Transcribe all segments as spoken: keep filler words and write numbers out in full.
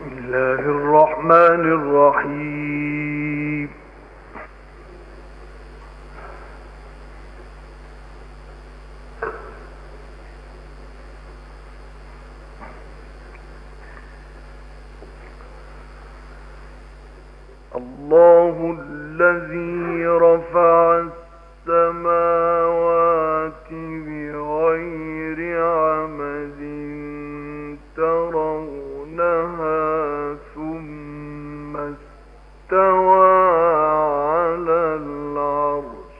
الله الرحمن الرحيم. الله الذي رفع السماوات بغير عمد ترونها ثم استوى على العرش.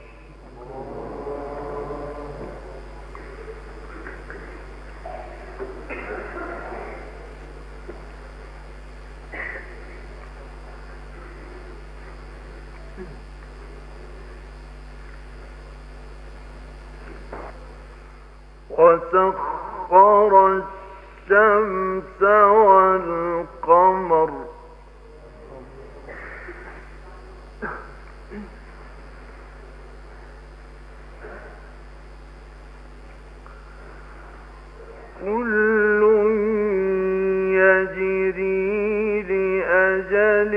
وسخر الشمس والقمر كل يجري لأجل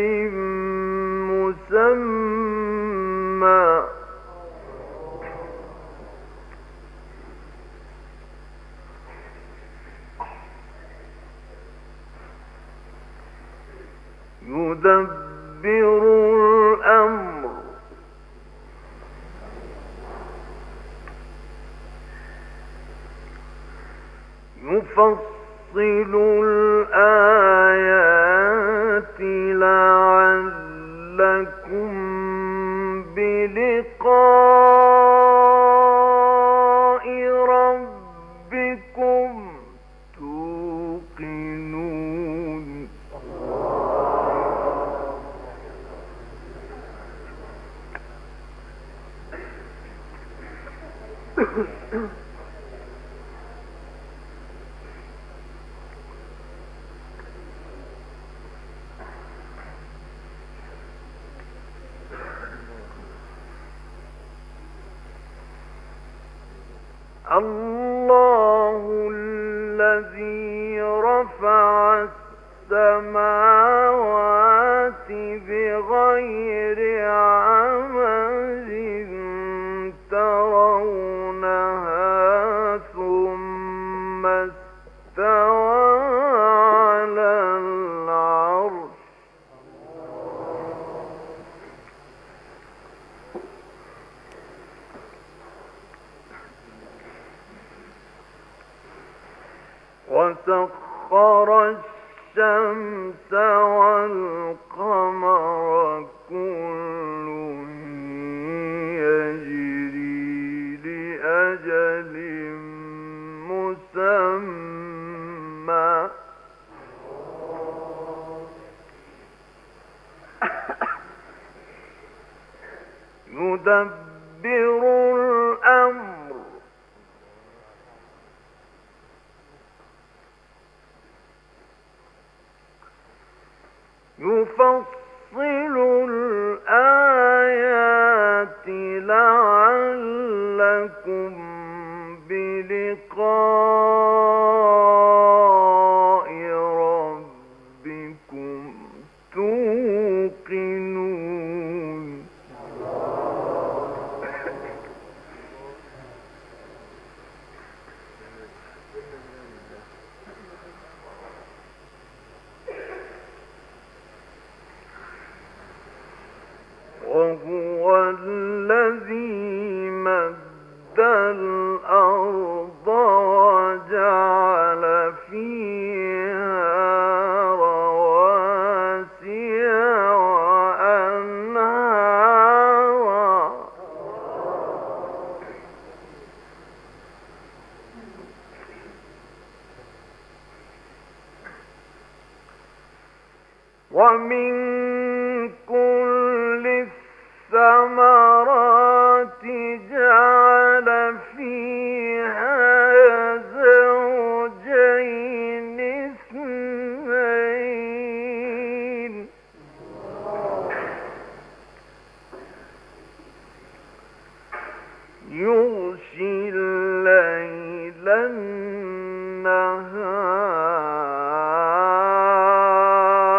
مسمى يدبر الأمر يفصل الآيات لعلكم بلقاء ربكم توقنون. الله الذي رفع السماوات بغير عمد ترونها ثم استوى على العرش. وسخر الشمس والقمر كل يجري لأجل مسمى يدبر الأمر يفصل الآيات لعلكم بلقاء ربكم توقنون. وهو الذي مد الأرض وجعل فيها رواسي وأنهارا ومن كل الثمرات جعل فيها زوجين اثنين يغشي الليل النهار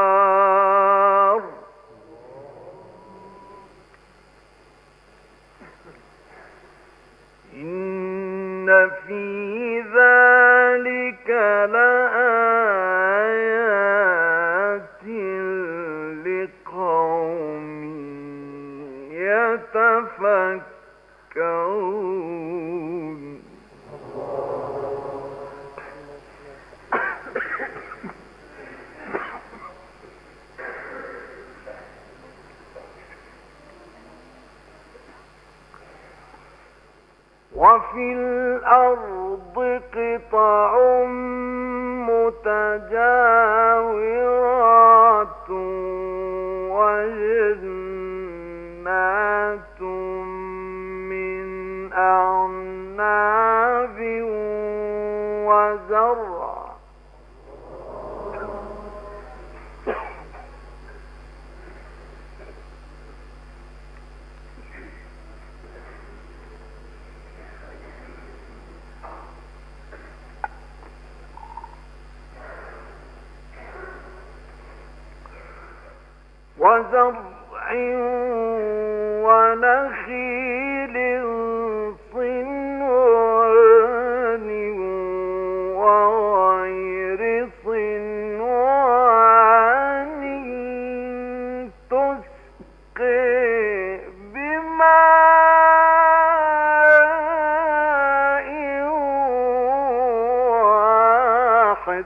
وفي الأرض قطع متجاورات وجنات من أعناب وزرع وزرع ونخيل صنوان وغير صنوان تسقي بماء واحد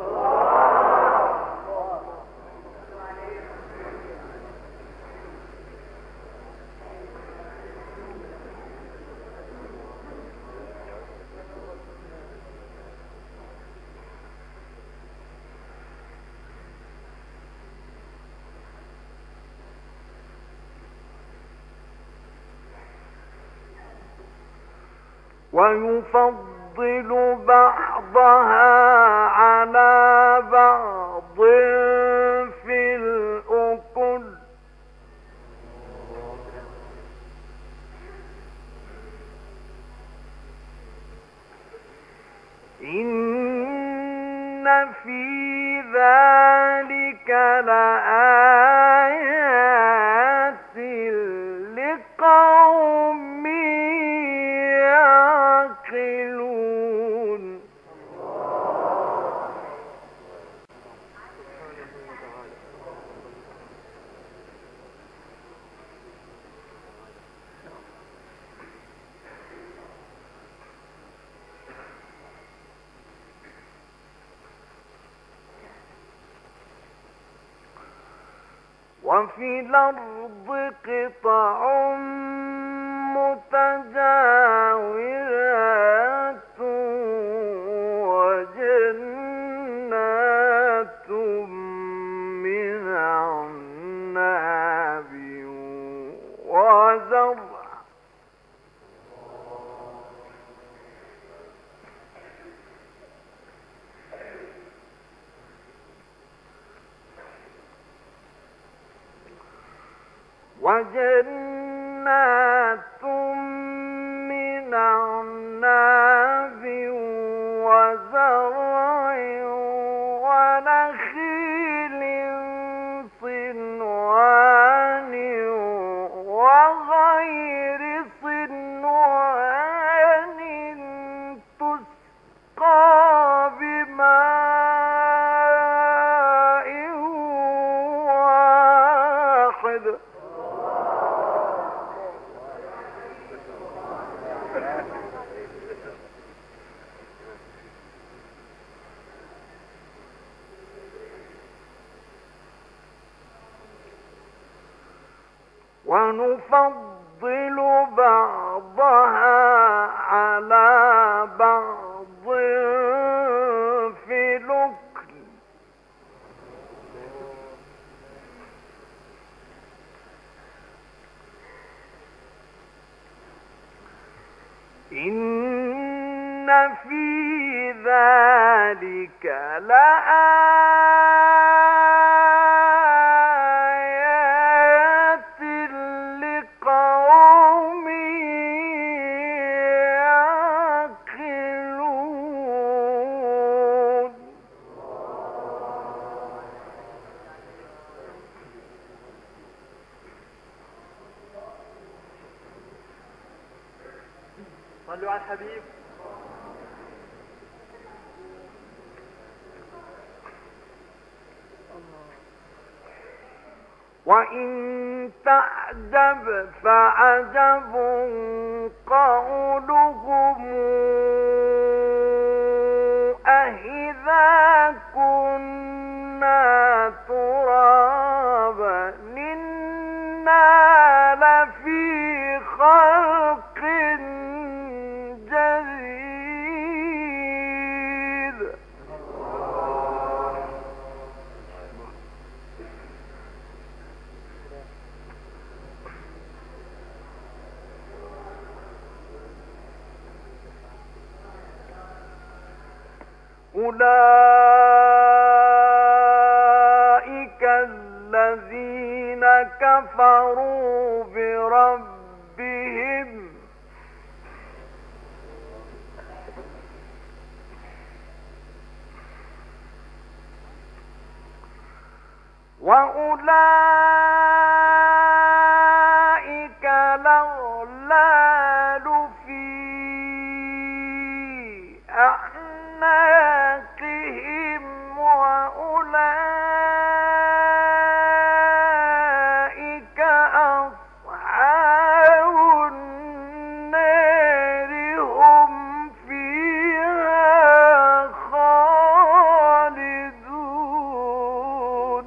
ويفضل بعضها على بعض في الأكل إن في ذلك لآيات لقوم يعقلون. وفي الأرض قطع متجاورات وجنات من أعناب وزرع وجنات من أعناب وزرع ونخيل صنوان وغير صنوان تسقى بماء واحد ونفضل بعضها على بعض في الأكل إن في ذلك لآيات لقوم يعقلون. صلوا على الحبيب. وإن تعجب فعجب قولهم أإذا كنا ترابا إنا لفي خلق جديد أولئك الذين كفروا بربهم وأولئك الأغلال في أعناقهم وأولئك أصحاب النار هم فيها خالدون.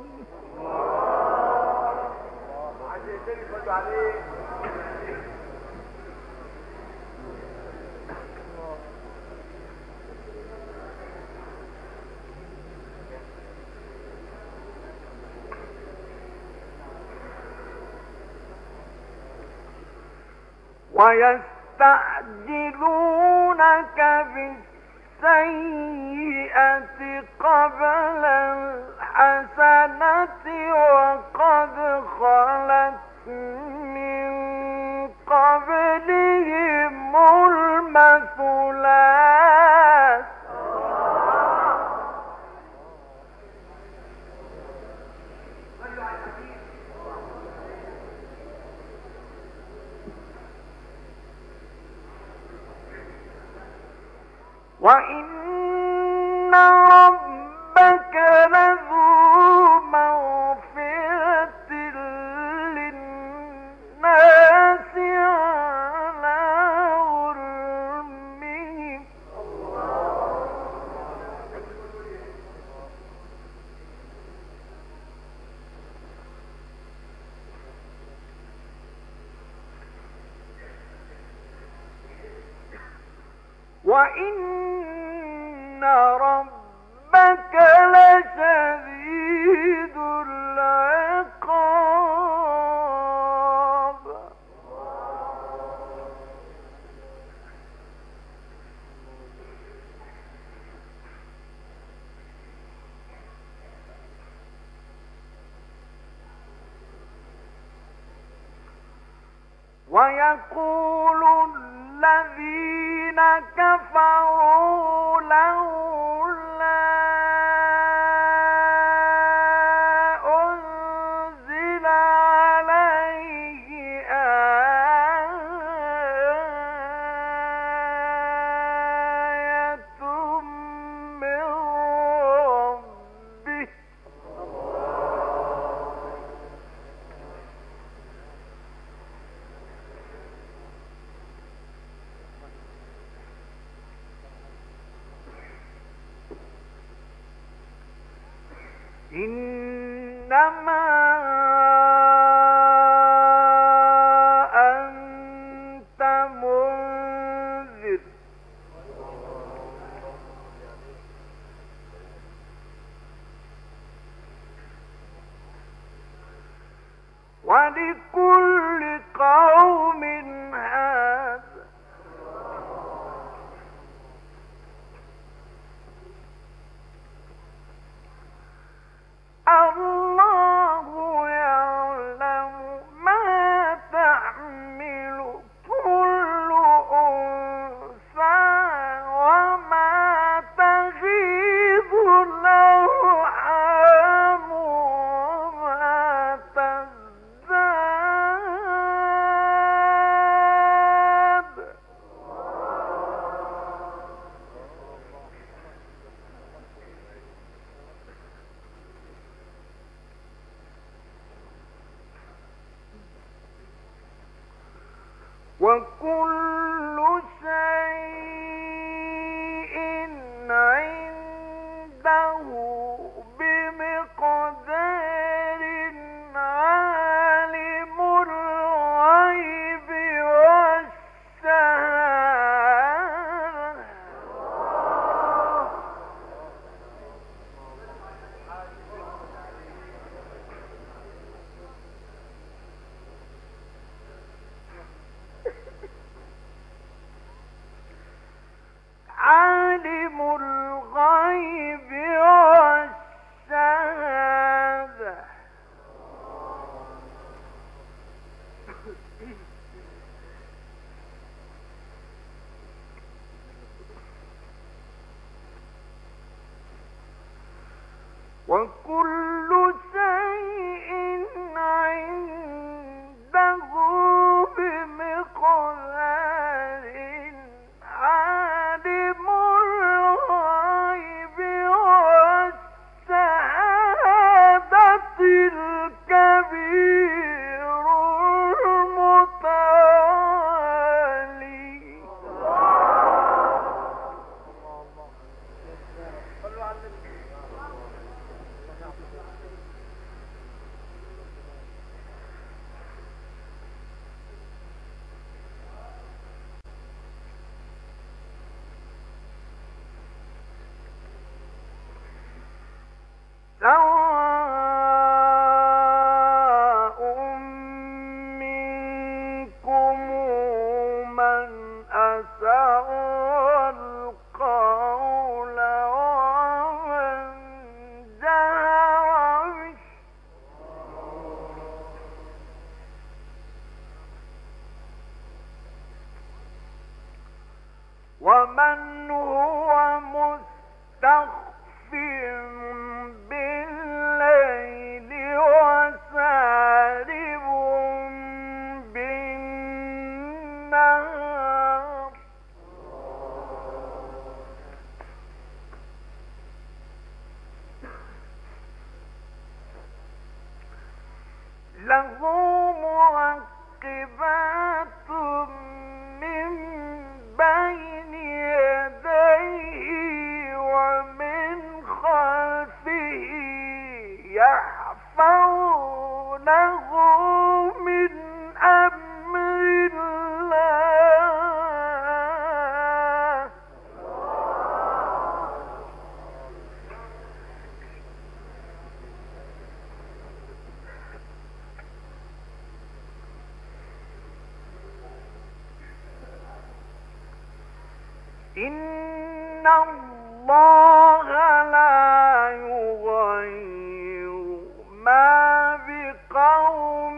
ويستعجلونك بالسيئة قبل الحسنة وقد خلت من قبلهم المثلات وإن ربك لذو مغفرة للناس على ظلمهم وإن ربك لشديد العقاب ويقول الذين كفروا لولا أنزل عليه آية من ربه إنما أنت منذر ولكل قوم هاد الله يعلم ما تحمل كل أنثى وما تغيض الأرحام وما تزداد وكل شيء عنده بمقدار عالم الغيب والشهادة له معقبات من بين يديه ومن خلفه يحفظونه من أمر الله. إن الله لا يغير ما بقوم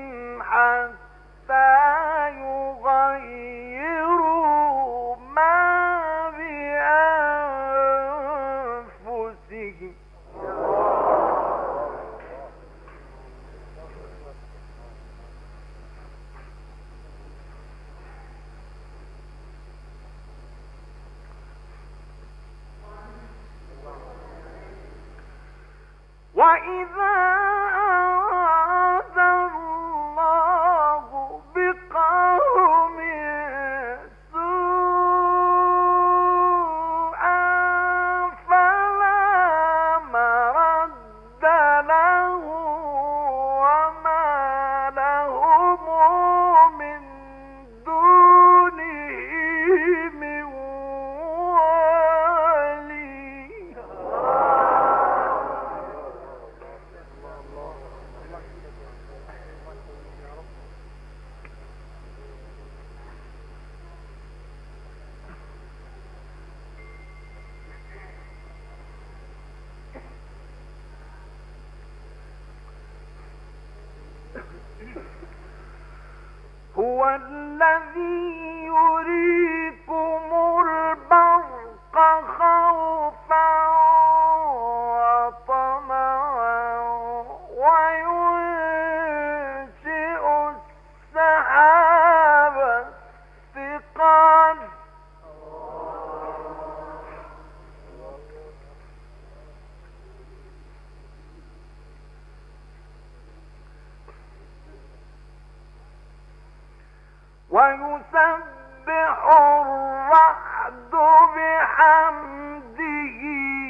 حتى يغيروا ما بأنفسهم. وإذا أراد الله بقوم سوءا فلا مرد له وما لهم من دونه من ولي. هو الذي يريكم البرق خوفا وطمعا وينشئ السحاب الثقال ويسبح الرعد بحمده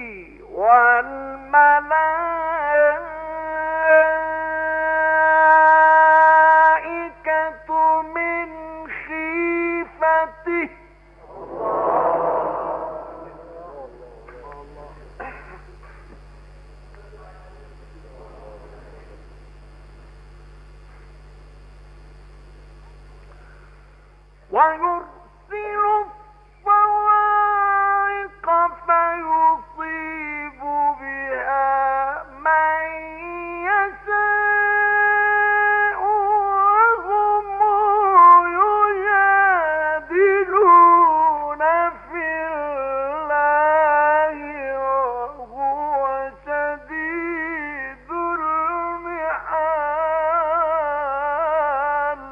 والملائكة من خيفته. ويرسل الصواعق فيصيب بها من يشاء وهم يجادلون في الله وهو شديد المحال.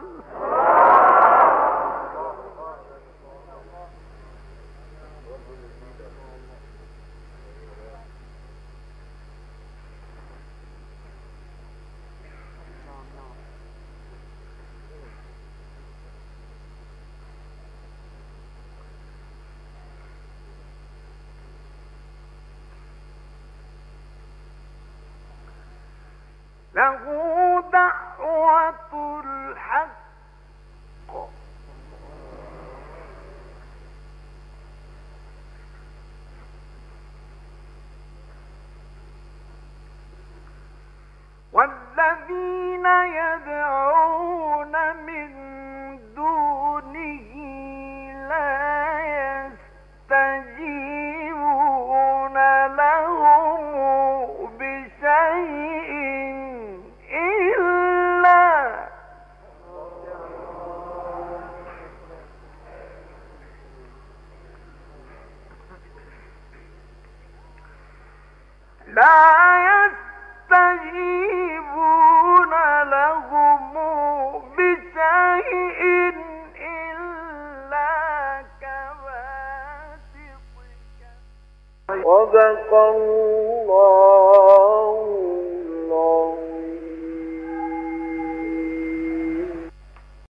له دعوة الحق والذين يدعون من دونه لا يستجيبون لهم بشيء إلا لا يستجيبون لهم بشيء إلا كباسط. صدق الله.